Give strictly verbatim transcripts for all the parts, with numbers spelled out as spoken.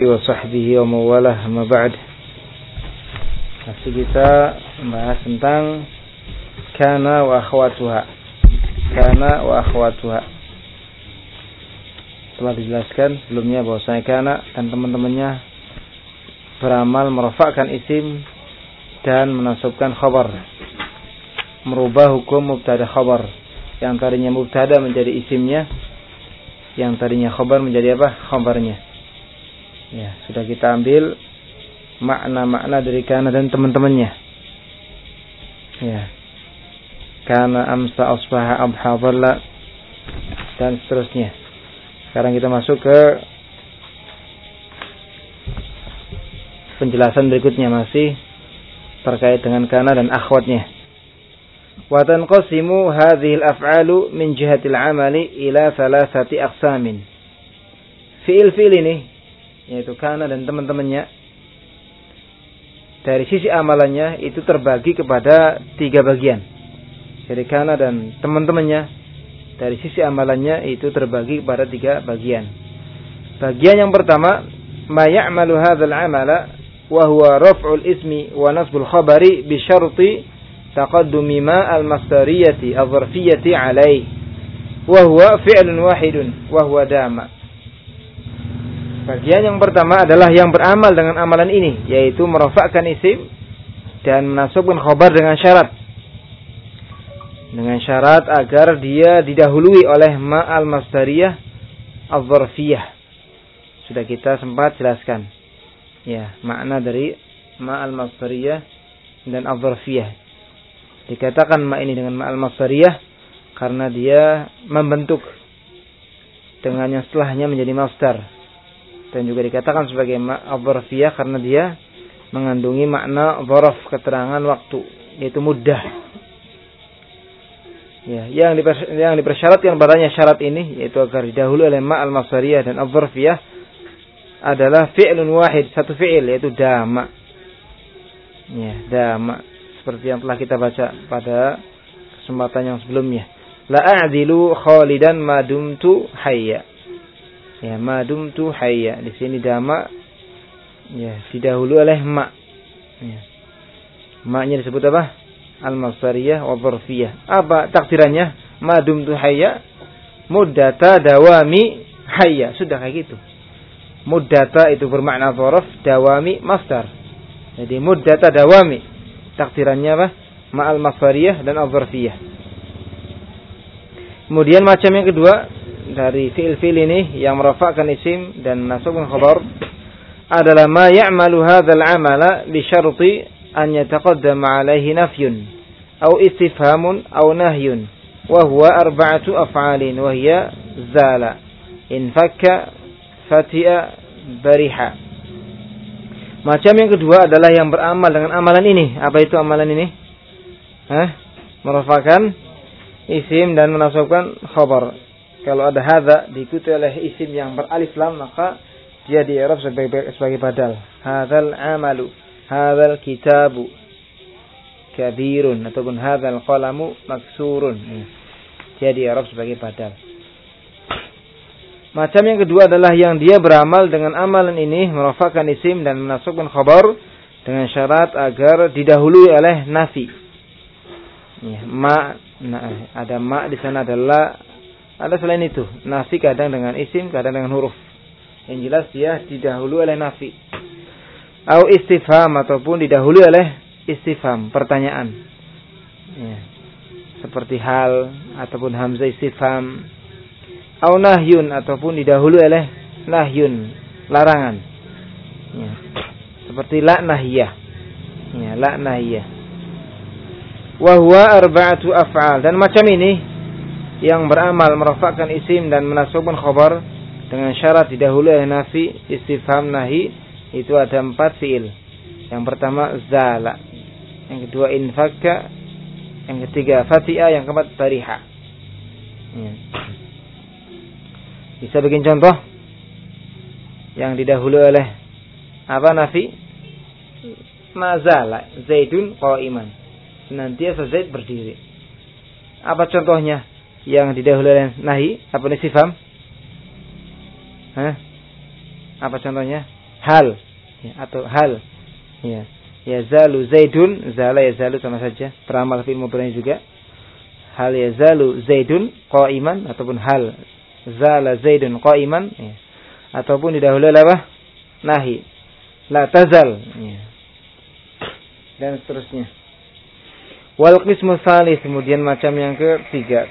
wa sahbihi wa mawalah ma ba'd. Masih kita membahas tentang kana wa akhwatuha. Kana wa akhwatuha. Telah dijelaskan sebelumnya bahwasanya kana dan teman-temannya beramal merafakkan isim dan menasabkan khabar, merubah hukum mubtada khabar. Yang tadinya mubtada menjadi isimnya, yang tadinya khabar menjadi apa? Khabarnya. Ya, sudah kita ambil makna-makna dari kana dan teman-temannya. Ya. Kana, amsa, asbaha, abha, dhalla dan seterusnya. Sekarang kita masuk ke penjelasan berikutnya, masih terkait dengan kana dan akhwatnya. Wa tanqasimu hadhihi al-af'alu min jihati al-'amali ila thalathati aqsamin. Fi'il-fi'il ini, yaitu kana dan teman-temannya, dari sisi amalannya itu terbagi kepada tiga bagian. Jadi kana dan teman-temannya dari sisi amalannya itu terbagi kepada tiga bagian. Bagian yang pertama, ma ya'malu hadzal 'amala wa huwa raf'ul ismi wa nasbul khabari bi syarti taqaddumi ma al-masdariyati adh-dharfiyyati 'alaihi wa huwa fi'lun wahidun wa huwa dama. Bagian yang pertama adalah yang beramal dengan amalan ini, yaitu merafakkan isim dan menasabkan khabar dengan syarat. Dengan syarat agar dia didahului oleh ma'al masdariyah adz-dzarfiyah. Sudah kita sempat jelaskan. Ya, makna dari ma'al masdariyah dan adz-dzarfiyah. Dikatakan ma ini dengan ma'al masdariyah karena dia membentuk dengan yang setelahnya menjadi masdar. Dan juga dikatakan sebagai adz-dzarfiyah karena dia mengandungi makna dzaraf, keterangan waktu, yaitu muddah. Ya, yang diper, yang dipersyaratkan padanya syarat ini, yaitu agar didahului oleh ma al-masdariyah dan adz-dzarfiyah, adalah fi'lun wahid, satu fi'il, yaitu dama. Ya, dama, seperti yang telah kita baca pada kesempatan yang sebelumnya. La a'dilu khalidan ma dumtu hayya. Ya, madum tu hayya. Di sini dama ya didahului oleh ma. Ya. Ma-nya disebut apa? Al-masdariyah wa dzarfiyah. Apa takdirannya? Madum tu hayya muddata dawami hayya. Sudah kayak gitu. Muddata itu bermakna dzaraf, dawami masdar. Jadi muddata dawami. Takdirannya apa? Ma'al masdariyah dan al-dzarfiyah. Kemudian macam yang kedua dari fi'il-fi'il ini yang merafakkan isim dan menasabkan khabar adalah ma ya'malu hadzal 'amala bi syarti an yataqaddama 'alaihi nafyun aw istifhamun aw nahyun wa huwa arba'atu af'alin wa hiya zala, infakka, fati'a, bariha. Macam yang kedua adalah yang beramal dengan amalan ini. Apa itu amalan ini? Hah? Merafakkan isim dan menasabkan khabar. Kalau ada hadza diikuti oleh isim yang beralif lam, maka dia di i'rab sebagai sebagai badal. Hadzal amalu, hadzal kitabu kabirun, ataupun hadzal qalamu maksurun. Dia di i'rab sebagai badal. Macam yang kedua adalah yang dia beramal dengan amalan ini, merafakkan isim dan menasabkan khabar dengan syarat agar didahului oleh nafi. Ya, ma, nah, ada ma di sana adalah ada selain itu. Nafi kadang dengan isim, kadang dengan huruf. Yang jelas dia didahului oleh nafi. Au istifham, ataupun didahului oleh istifham, pertanyaan. Ya. Seperti hal, ataupun hamzah istifham. Au nahyun, ataupun didahului oleh nahyun, larangan. Ya. Seperti la nahiyah. Ya, la nahiyah. Wa huwa arba'atu af'al. Dan macam ini, yang beramal merafakkan isim dan menasabkan khabar dengan syarat didahului oleh nafi, istifham, nahi, itu ada empat fi'il. Yang pertama zala, yang kedua infakka, yang ketiga fati'a, yang keempat bariha. Ya. Bisa bikin contoh yang didahului oleh apa nafi? Mazala Zaidun qa'iman, senantiasa Zaid berdiri. Apa contohnya? Yang didahului oleh nahi, apa istifham? Hah? Apa contohnya? hal ya, atau hal ya. Yazalu Zaidun, zala yazalu sama saja, beramal fi'il mudhari juga. Hal yazalu Zaidun qa'iman ataupun hal zala Zaidun qa'iman ya. Ataupun didahului apa? Nahi. La tazal ya. Dan seterusnya. Wal qismu tsalits, kemudian macam yang ketiga.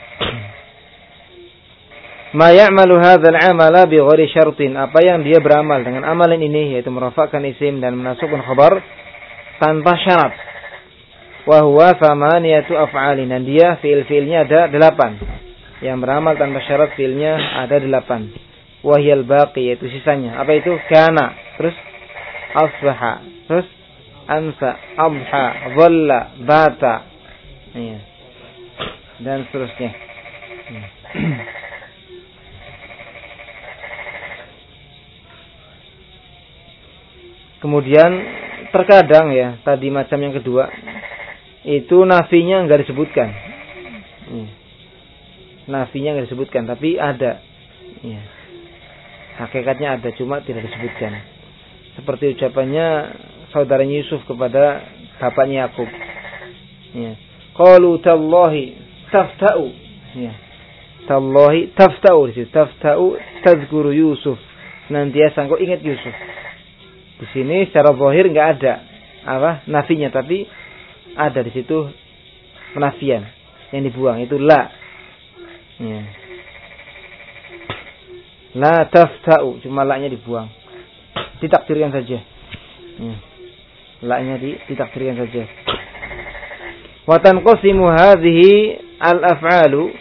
Ma ya'malu hadzal 'amala bi ghairi syartin, apa yang dia beramal dengan amalan ini yaitu merafa'kan isim dan menasabkan khabar tanpa syarat. Wa huwa thamaniyatu af'alin, dan dia fiil-fiilnya ada delapan. Yang beramal tanpa syarat fiilnya ada delapan. Wa hiyal baqi, yaitu sisanya. Apa itu? Kana, terus asbaha, terus amsa, adha, dhalla, bata. Ya. Dan seterusnya. Kemudian terkadang ya, tadi macam yang kedua itu nafinya enggak disebutkan. Ya. Nafinya enggak disebutkan, tapi ada. Ya. Hakikatnya ada, cuma tidak disebutkan. Seperti ucapannya saudaranya Yusuf kepada bapaknya Yakub. Ya. Qalu tallahi tafta'u. Ya. Tallahi tafta'u, tafta'u tadhkuru Yusuf. Senantiasa engkau ingat Yusuf. Di sini secara zahir enggak ada apa nafinya, tapi ada di situ penafian yang dibuang, itu la. Ya. La tafta'u, cuma la-nya dibuang. Ditakdirkan saja. Ya. La-nya ditakdirkan saja. Wa tanqasimu hadhihi al-af'alu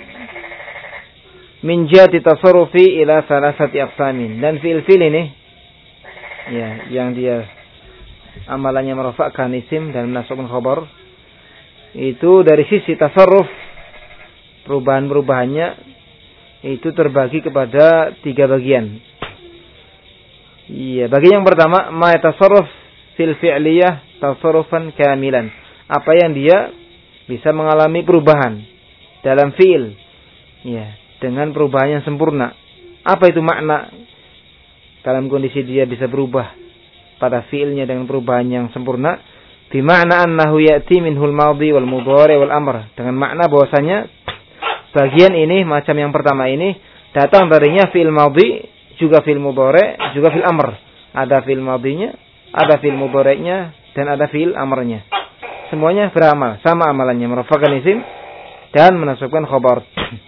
min jihati tasarrufi ila salasati aqsamin. Dan fi'il-fi'il ini ya, yang dia amalannya merafa'kan isim dan menasabkan khabar, itu dari sisi tasarruf, perubahan-perubahannya itu terbagi kepada tiga bagian. Iya, bagian yang pertama, ma yatasarraf fil fi'liyah tasarrufan kamilan. Apa yang dia bisa mengalami perubahan dalam fi'il, ya, dengan perubahan yang sempurna. Apa itu makna? Dalam kondisi dia bisa berubah pada fiilnya dengan perubahan yang sempurna, bima'na annahu ya'ti minhul madhi wal mudhari wal amr, dengan makna bahwasanya bagian ini, macam yang pertama ini, datang darinya fiil madhi, juga fiil mudhari, juga fiil amr. Ada fiil madhinya, ada fiil mudhari'nya, dan ada fiil amrnya. Semuanya beramal, sama amalannya, merafa'kan isim dan menasabkan khabar.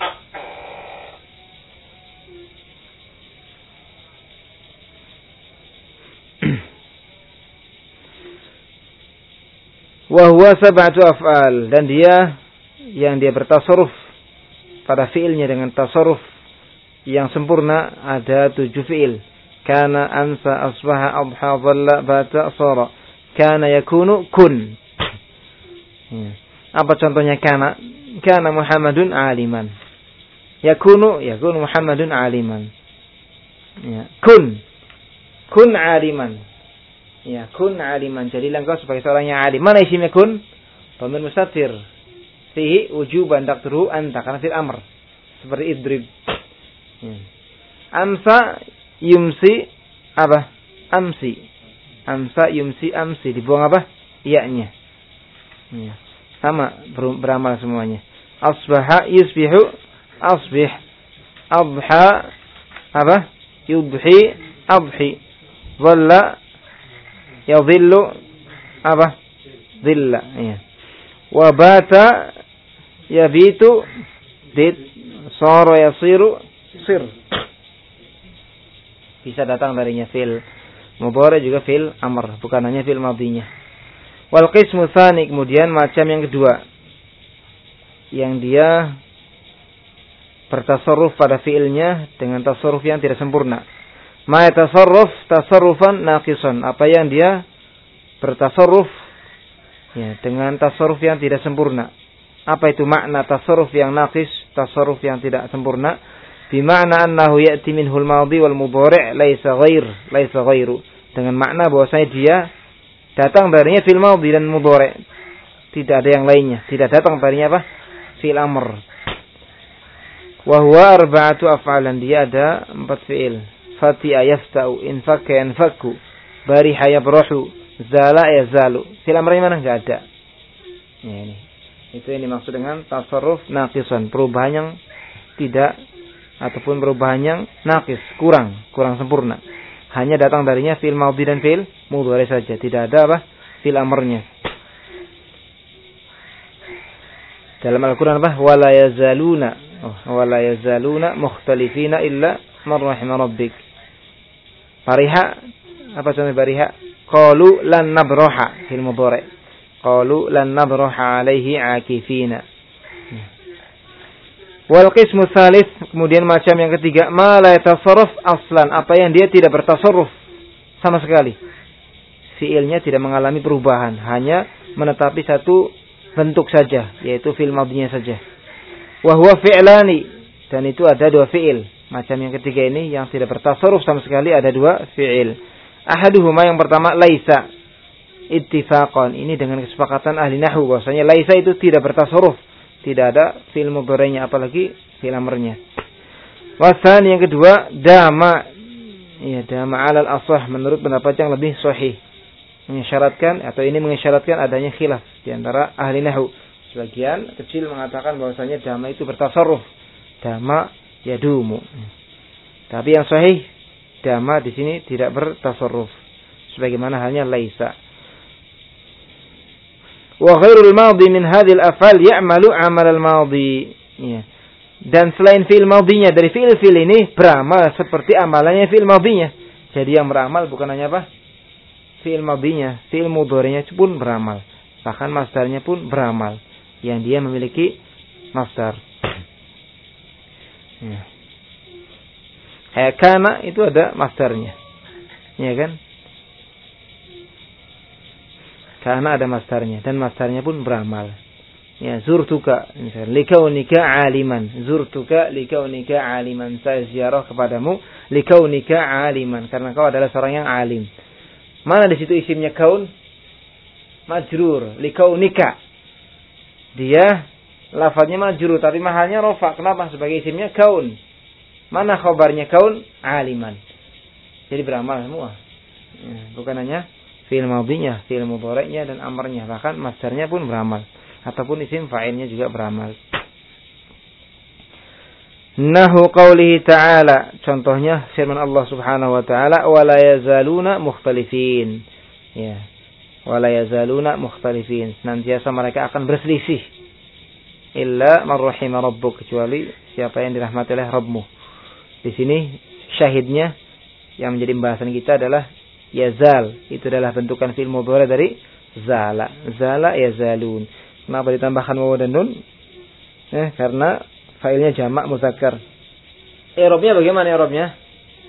Wa huwa sab'atu af'al, dan dia yang dia bertasarruf pada fiilnya dengan tasarruf yang sempurna ada tujuh fiil. Kana, amsa, asbaha, adha, dhalla, bata, sara. Kana yakunu kun. Apa contohnya kana? Kana Muhammadun aliman. Yakunu, yakunu Muhammadun aliman. Ya. Kun. Kun aliman. Ya, kun aliman. Jadi engkau sebagai seorang yang alim. Mana isimnya kun? Dhamir mustatir. Fihi wujuban taqdiruhu anta, karena fil amr. Seperti idrib. Ya. Amsa yumsi apa? Amsi. Amsa yumsi amsi. Dibuang apa? Iya-nya. Ya. Sama beramal semuanya. Asbaha yusbihu asbih. Adha apa? Yudhi adhi. Dhalla yadhillu apa? Dhilla. Ya. Wa bata yabitu bit, sara yasiru sir. Bisa datang darinya fil mudhari juga fil amr, bukan hanya fil madhinya. Wal qismu tsani, kemudian macam yang kedua, yang dia bertasarruf pada fiilnya dengan tasarruf yang tidak sempurna. Ma yatasarraf tasarrufan naqisan, apa yang dia bertasarruf ya, dengan tasarruf yang tidak sempurna. Apa itu makna tasarruf yang naqis, tasarruf yang tidak sempurna? Bima'na annahu ya'ti minhul madhi wal mudhari' laisa ghair, laisa ghairu. Dengan makna bahwasanya dia datang darinya fil madhi dan mudhari', tidak ada yang lainnya, tidak datang darinya apa? Fil amr. Wa huwa arba'atu af'alan, dia ada empat fi'il. fati'a yafta'u, infakka yanfakku, bariha yabrohu, zala yazalu. Fi'il amrnya mana? Enggak ada. Ya, ini. Itu yang dimaksud dengan tasarruf naqisan, perubahan yang tidak ataupun perubahan yang naqis, kurang, kurang sempurna. Hanya datang darinya fi'il madhi dan fi'il mudhari saja, tidak ada apa? Fi'il amrnya. Dalam Al-Qur'an apa? Wala yazaluna, oh, wala yazaluna mukhtalifina illa man rahima rabbik. Bariha, apa contoh bariha? Qalu lan nabraha fil mudhari. Qalu lan nabraha alaihi akifina. Wal qismu tsalits, kemudian macam yang ketiga, ma la yatasarraf aslan, apa yang dia tidak bertasarruf sama sekali. Fiilnya tidak mengalami perubahan, hanya menetapi satu bentuk saja, yaitu fi'il madhinya saja. Wa huwa fi'lani, dan itu ada dua fi'il. Macam yang ketiga ini yang tidak bertasarruf sama sekali ada dua fi'il. Ahaduhuma, yang pertama, laisa ittifaqan. Ini dengan kesepakatan ahli nahwu bahwasanya laisa itu tidak bertasarruf. Tidak ada fi'il mudhari'nya apalagi fi'il amrnya. Wasan yang kedua, dama. Ya, dama 'alal ashah, menurut pendapat yang lebih sahih. Mengisyaratkan atau ini mengisyaratkan adanya khilaf di antara ahli nahwu. Sebagian kecil mengatakan bahwasanya dama itu bertasarruf. Dama yadumu. Tapi yang sahih, dama di sini tidak bertasarruf. Sebagaimana halnya laisa. Wa ghairul madhi min hadhil af'al ya'malu 'amal al-madhi. Ya. Dan selain fi'il madhinya dari fi'il-fi'il ini beramal seperti amalannya fi'il madhinya. Jadi yang beramal bukan hanya apa? Fi'il madhinya, fi'il mudhari'nya pun beramal. Bahkan masdarnya pun beramal. Yang dia memiliki masdar. Ya. Kayak kana itu ada masdarnya. Ya kan? Karena ada masdarnya dan masdarnya pun beramal. Ya, zurtuka misalnya likaunika aliman, zurtuka likaunika aliman, saya ziarah kepadamu likaunika aliman, karena kau adalah seorang yang alim. Mana di situ isimnya kaun? Majrur, likaunika. Dia lafadznya majrur tapi mahalnya rofa. Kenapa? Sebagai isimnya kaun. Mana khabarnya kaun? Aliman. Jadi beramal semua. Ya, bukan hanya fi'il madhinya, fi'il mudhari'nya dan amrnya, bahkan masdarnya pun beramal ataupun isim fa'ilnya juga beramal. Nahu qaulihi ta'ala, contohnya firman Allah Subhanahu wa taala, wa la yazaluna mukhtalifin. Ya. Wa la yazaluna mukhtalifin. Senantiasa mereka akan berselisih. Illa man rahima rabbuk, kecuali siapa yang dirahmati oleh Rabbmu. Di sini syahidnya yang menjadi pembahasan kita adalah yazal. Itu adalah bentukan fi'il mudhari dari zala. Zala yazalun. Kenapa ditambahkan waw dan nun? Eh, karena fa'ilnya jamak muzakkar. I'rabnya bagaimana i'rabnya?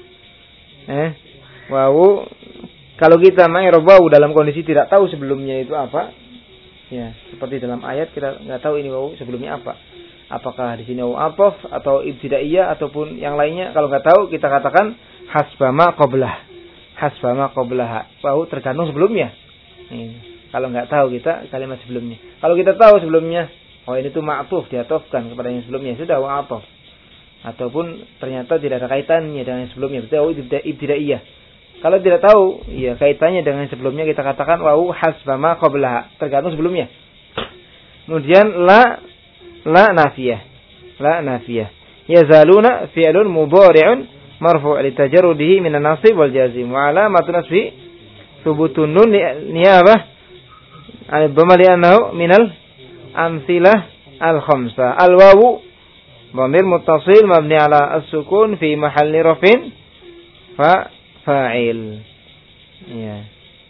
Eh, waw. Kalau kita ma'irab waw dalam kondisi tidak tahu sebelumnya itu apa? Ya, seperti dalam ayat kita enggak tahu ini waw sebelumnya apa. Apakah di sini waw ataf atau ibtidaiyah ataupun yang lainnya? Kalau enggak tahu kita katakan hasbama qablah. Hasbama qablaha. Waw tergantung sebelumnya. Ini. Kalau enggak tahu kita kalimat sebelumnya. Kalau kita tahu sebelumnya, oh ini tuh ma'tuf, diatofkan kepada yang sebelumnya, sudah wa ataf. Ataupun ternyata tidak ada kaitannya dengan yang sebelumnya, berarti ibtidaiyah. Kalau tidak tahu, ya kaitannya dengan yang sebelumnya, kita katakan wa hasbama qablaha, tergantung sebelumnya. Kemudian la la nafiyah. La nafiyah. Yazaluna fi'lun mudhari'un marfu' li tajarrudihi min an-nasib wal jazim wa alamatu nasbi thubutun nun niyabah al-dhamma li'annahu minal amsilah al-khamsah. Al-wawu dhamir muttasil mabni ala as-sukun fi mahalli rafin fa fa'il. Ya.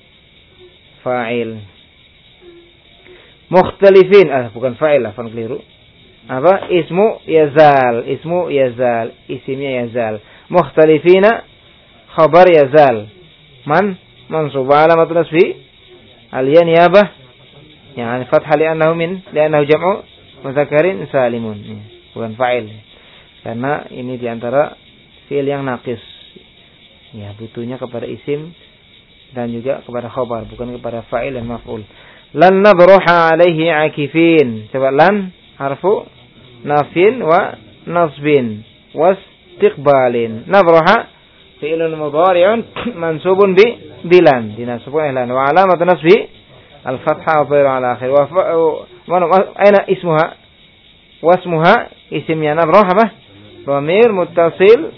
Fa'il. Mukhtalifin, ah bukan fa'il lah, fan keliru. Apa? Ismu yazal, ismu yazal, isimnya yazal. Mukhtalifina khabar yazal. Man mansub alamat nasbi al-ya niyabah. Yani fathah li'annahu min li'annahu jam'u mudzakkarin salimun. Bukan fa'il. Karena ini diantara fi'il yang naqis. Ya, butuhnya kepada isim dan juga kepada khabar, bukan kepada fa'il dan maf'ul. Lan nabruha alaihi akifin. Coba lan harfu nafin wa nasbin wastiqbalin. Nabruha fi'lun mudhari'un mansubun bi bilan dinasabkan ihlan wa alamat nasbi al-fathah wa dhairu ala akhir wa aina ismuha wasmuha isimnya nabrah apa dhamir muttasil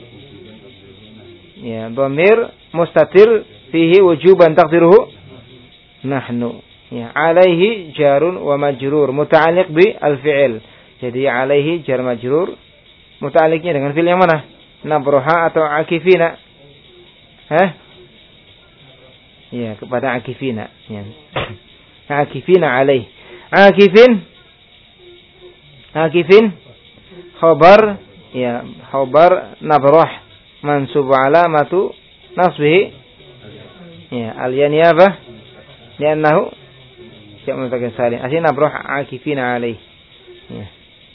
ya dhamir mustatir fihi wujuban taqdiruhu nahnu ya alaihi jarun wa majrur muta'alliq bi al-fi'il jadi alaihi jar majrur muta'alliqnya dengan fi'il yang mana nabraha atau akifina hah ya kepada akifina ya akifina alaihi akifin akifin khabar ya khabar nabrah mansub alamatu nasbihi ya al-yani apa li'annahu jamu mudzakkar salim asli nabrah akifina alaihi ya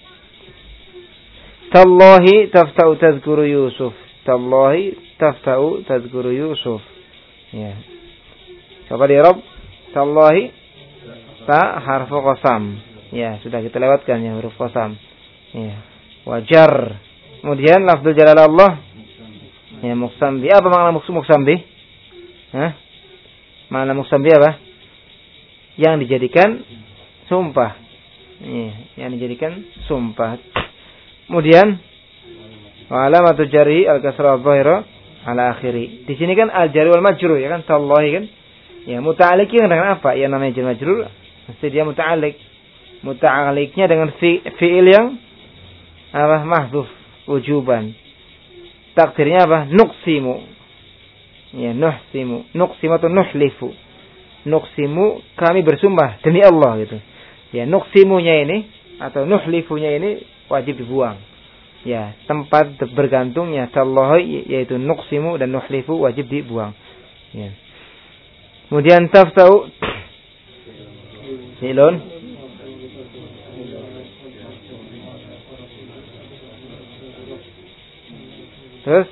tallahi tafta'u tadhkuru Yusuf tallahi tafta'u tadhkuru Yusuf ya coba di Rabb tallahi ta harfu qasam ya sudah kita lewatkan ya huruf qasam ya wajar kemudian lafzul jalal Allah ya muqsam bi apa makna muqsam bi hah makna muqsam bi apa yang dijadikan sumpah ya yang dijadikan sumpah kemudian wa alamatu jarhi al-kasra adh-dhahira ala akhiri di sini kan al-jar wal majrur ya kan tallahi kan ya muta'alliqnya dengan apa ya namanya jar majrur mesti dia muta'alliq muta'alliqnya dengan fi, fi'il yang apa mahdhuf wujuban takdirnya apa nuqsimu ya nuhsimu nuqsimu atau nuhlifu nuqsimu kami bersumpah demi Allah gitu ya nuqsimunya ini atau nuhlifunya ini wajib dibuang ya tempat bergantungnya tallahi yaitu nuqsimu dan nuhlifu wajib dibuang ya kemudian taftau silun terus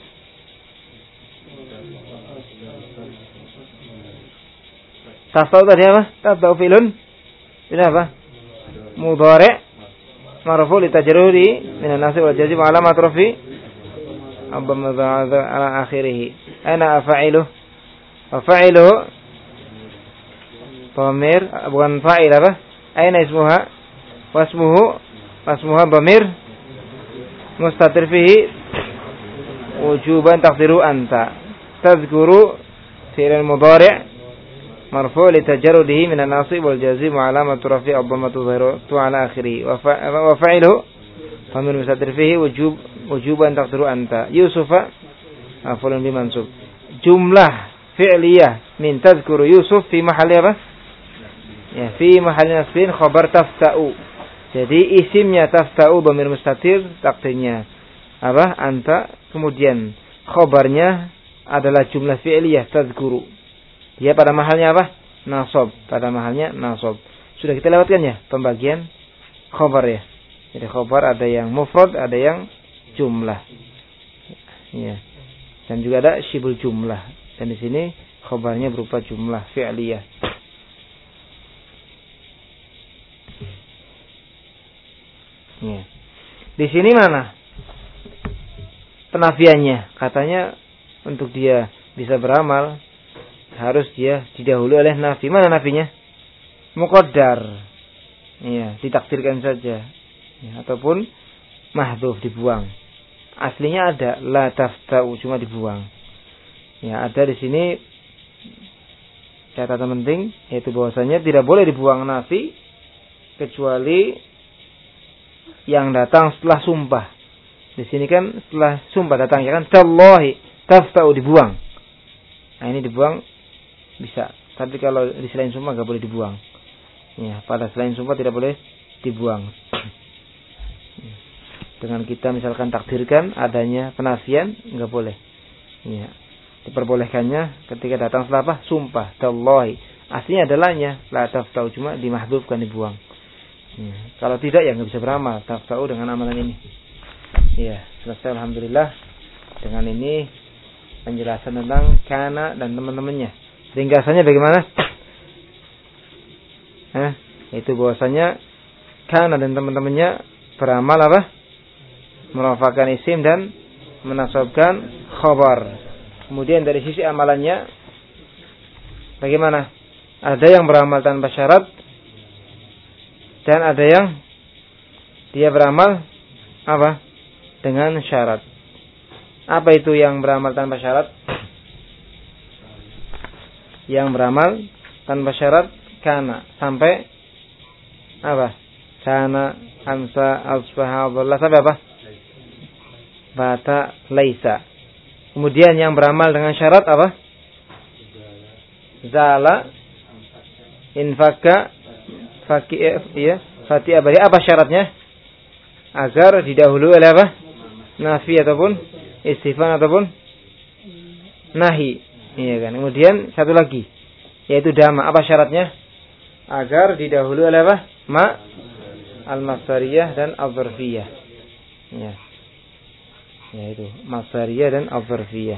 taftau tadi apa taftau filun ini apa mudhari' marfu li tajruri min an-nasb wal jazm alamat rafi abba madha ala akhirih ana afa'ilu wa fa'iluhu dhamir bukan fa'il apa aina ismuha wasmuhu wasmuha dhamir mustatir fihi wujuban taqdiru anta tadhkuru fi'l mudhari' marfu' li tajarrudihi min an-nasib wal jazm wa alamatu rafi' ad-dhammatu dhahiratu ala akhirih wa fa'iluhu dhamir mustatir fihi wujub wujuban taqdiru anta yusufa af'alun bi mansub jumlah fi'liyah min tadhkuru Yusuf fi mahalli apa ya fi mahalli nasbin khabar tafta'u jadi isimnya tafta'u dhamir mustatir takdirnya apa anta kemudian khabarnya adalah jumlah fi'liyah tadhkuru dia pada mahalnya apa nasab pada mahalnya nasab sudah kita lewatkan ya pembagian khabar ya jadi khabar ada yang mufrad ada yang jumlah ya dan juga ada syibul jumlah dan di sini khabarnya berupa jumlah fi'liyah. Ya. Di sini mana penafiannya? Katanya untuk dia bisa beramal harus dia didahului oleh nafi. Mana nafinya? Muqaddar. Iya, ditakdirkan saja. Ya, ataupun mahdhuf dibuang. Aslinya ada la taftau cuma dibuang. Ya, ada di sini catatan penting yaitu bahwasanya tidak boleh dibuang nafi kecuali yang datang setelah sumpah. Di sini kan setelah sumpah datang ya kan tallahi taftau dibuang. Nah, ini dibuang bisa. Tapi kalau di selain sumpah enggak boleh dibuang. Ya, pada selain sumpah tidak boleh dibuang. Dengan kita misalkan takdirkan adanya penafian enggak boleh. Ya. Diperbolehkannya ketika datang setelah apa? Sumpah. Tallahi. Aslinya adalahnya la taftau cuma dimahdhufkan dibuang. Ya. Kalau tidak ya enggak bisa beramal taftau dengan amalan ini. Ya, selesai alhamdulillah. Dengan ini penjelasan tentang kana dan teman-temannya. Ringkasannya bagaimana? Hah? Itu bahwasanya kana dan teman-temannya beramal apa? Merafakan isim dan menasabkan khabar. Kemudian dari sisi amalannya bagaimana? Ada yang beramal tanpa syarat dan ada yang dia beramal apa? Dengan syarat. Apa itu yang beramal tanpa syarat? Yang beramal tanpa syarat kana sampai apa? Kana, amsa, asbaha, dhalla sampai apa? Bata, laisa. Kemudian yang beramal dengan syarat apa? Zala, infaka, faki, ya, fati abadi. Apa syaratnya? Agar didahului oleh apa? Nafi ataupun istifham ataupun nahi. Iya kan. Kemudian satu lagi yaitu dama. Apa syaratnya? Agar didahului oleh apa? Ma al-masdariyah dan al-zarfiyah. Ya. Yaitu masdariyah dan al-zarfiyah.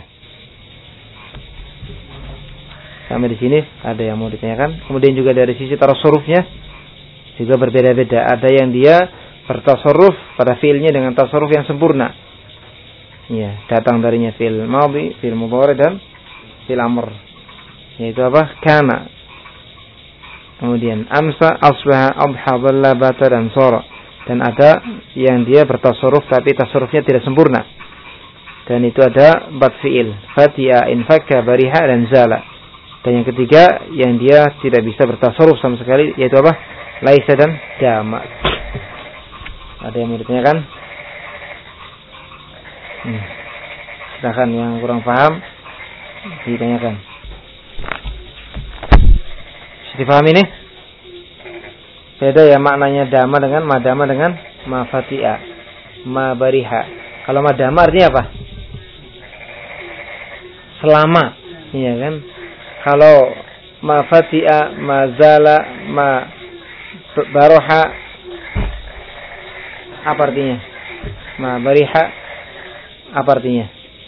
Sampai di sini ada yang mau ditanyakan. Kemudian juga dari sisi tasarrufnya juga berbeda-beda. Ada yang dia bertasarruf pada fiilnya dengan tasarruf yang sempurna. Ya, datang darinya fiil madhi, fiil mudhari dan fiil amr. Yaitu apa? Kana. Kemudian amsa, asbaha, adha, dhalla, bata dan sara. Dan ada yang dia bertasarruf tapi tasarrufnya tidak sempurna. Dan itu ada empat fiil, fatiha, infaka, bariha dan zala. Dan yang ketiga yang dia tidak bisa bertasarruf sama sekali yaitu apa? Laisa dan dama. Ada yang mau ditanyakan? Hmm. Silakan yang kurang paham ditanyakan. Bisa dipahami ini? Beda ya maknanya dama dengan madama dengan mafatia, mabariha. Kalau madama artinya apa? Selama, iya kan? Kalau mafatia, mazala, ma baroha, apa artinya? Mabariha, apa artinya?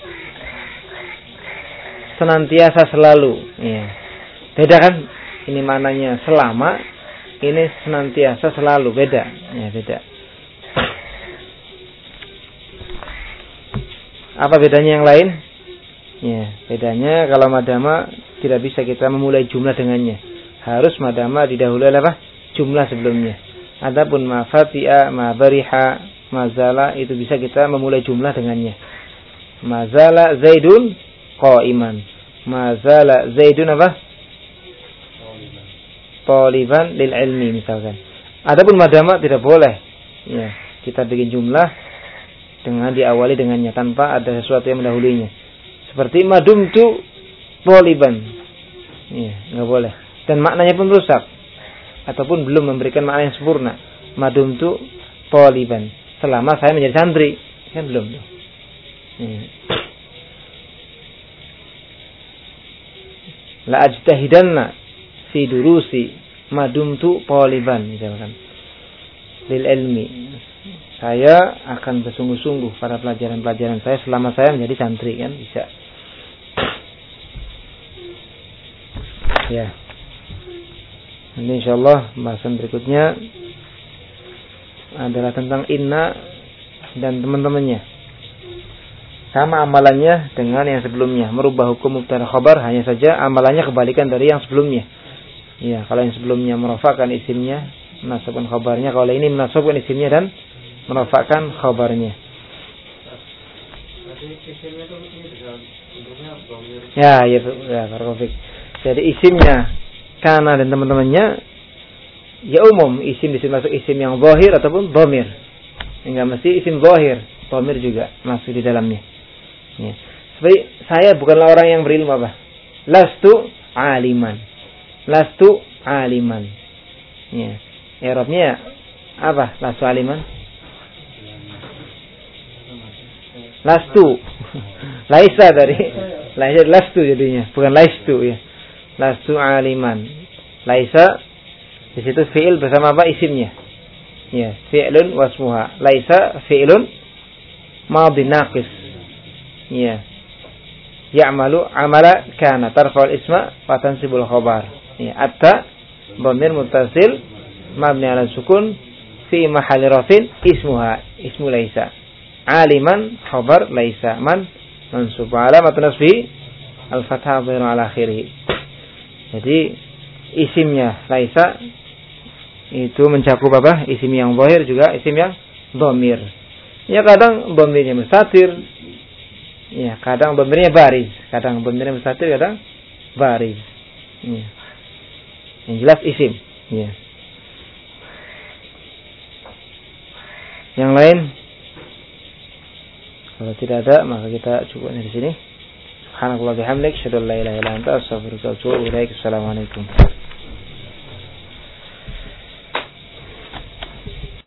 Senantiasa selalu. Iya. Beda kan? Ini maknanya selama, ini senantiasa selalu, beda. Ya, beda. Apa bedanya yang lain? Ya, bedanya kalau madama tidak bisa kita memulai jumlah dengannya. Harus madama didahului oleh apa? Jumlah sebelumnya. Adapun ma fatiha, ma bariha, mazala itu bisa kita memulai jumlah dengannya. Mazala Zaidun qa'iman. Mazala Zaidun apa? Taliban lil ilmi misalkan. Adapun madama tidak boleh. Ya, kita bikin jumlah dengan diawali dengannya tanpa ada sesuatu yang mendahulunya. Seperti madumtu taliban. Ya, enggak boleh. Dan maknanya pun rusak ataupun belum memberikan makna yang sempurna. Madumtu taliban. Selama saya menjadi santri, kan belum. Ya. La ajtahidanna fi durusi madumtu taliban misalkan. Lil ilmi. Saya akan bersungguh-sungguh pada pelajaran-pelajaran saya selama saya menjadi santri, kan bisa. Ya. Nanti insyaallah bahasan berikutnya adalah tentang inna dan teman-temannya. Sama amalannya dengan yang sebelumnya, merubah hukum mubtada khabar, hanya saja amalannya kebalikan dari yang sebelumnya. Ya, kalau yang sebelumnya merafa'kan isimnya, menasabkan khabarnya, kalau ini menasabkan isimnya dan merafa'kan khabarnya. Ya, ya, ya, Farofik. Jadi isimnya kana dan teman-temannya ya umum, isim bisa masuk isim yang zahir ataupun dhamir. Enggak mesti isim zahir, dhamir juga masuk di dalamnya. Ya. Seperti saya bukanlah orang yang berilmu apa? Lastu aliman. Lastu aliman. Ya. I'rabnya apa? Lastu aliman. Lastu. Laisa dari laisa lastu jadinya, bukan laistu ya. Lastu aliman. Laisa di situ fi'il bersama apa isimnya? Ya, fi'lun wasmuha. Laisa fi'lun madhi naqis. Ya. Ya'malu amala kana tarfa'ul isma wa tansibul khabar. Ya, atta dhamir muttasil mabni 'ala sukun fi mahalli rafin ismuha, ismu laisa. Aliman khabar laisa, man mansub alamat nasbi al-fathah dhahirun ala akhirih. Jadi isimnya laisa itu mencakup apa? Isim yang zahir juga isim yang dhamir. Ya kadang dhamirnya mustatir. Ya, kadang dhamirnya bariz, kadang dhamirnya mustatir, kadang bariz. Ya. Yang jelas isim. Ya. Yang lain? Kalau tidak ada, maka kita cukupnya di sini. Subhanallahi wa bihamdihi, asyhadu an la ilaha illa anta, astaghfiruka wa atubu ilaik. Assalamualaikum.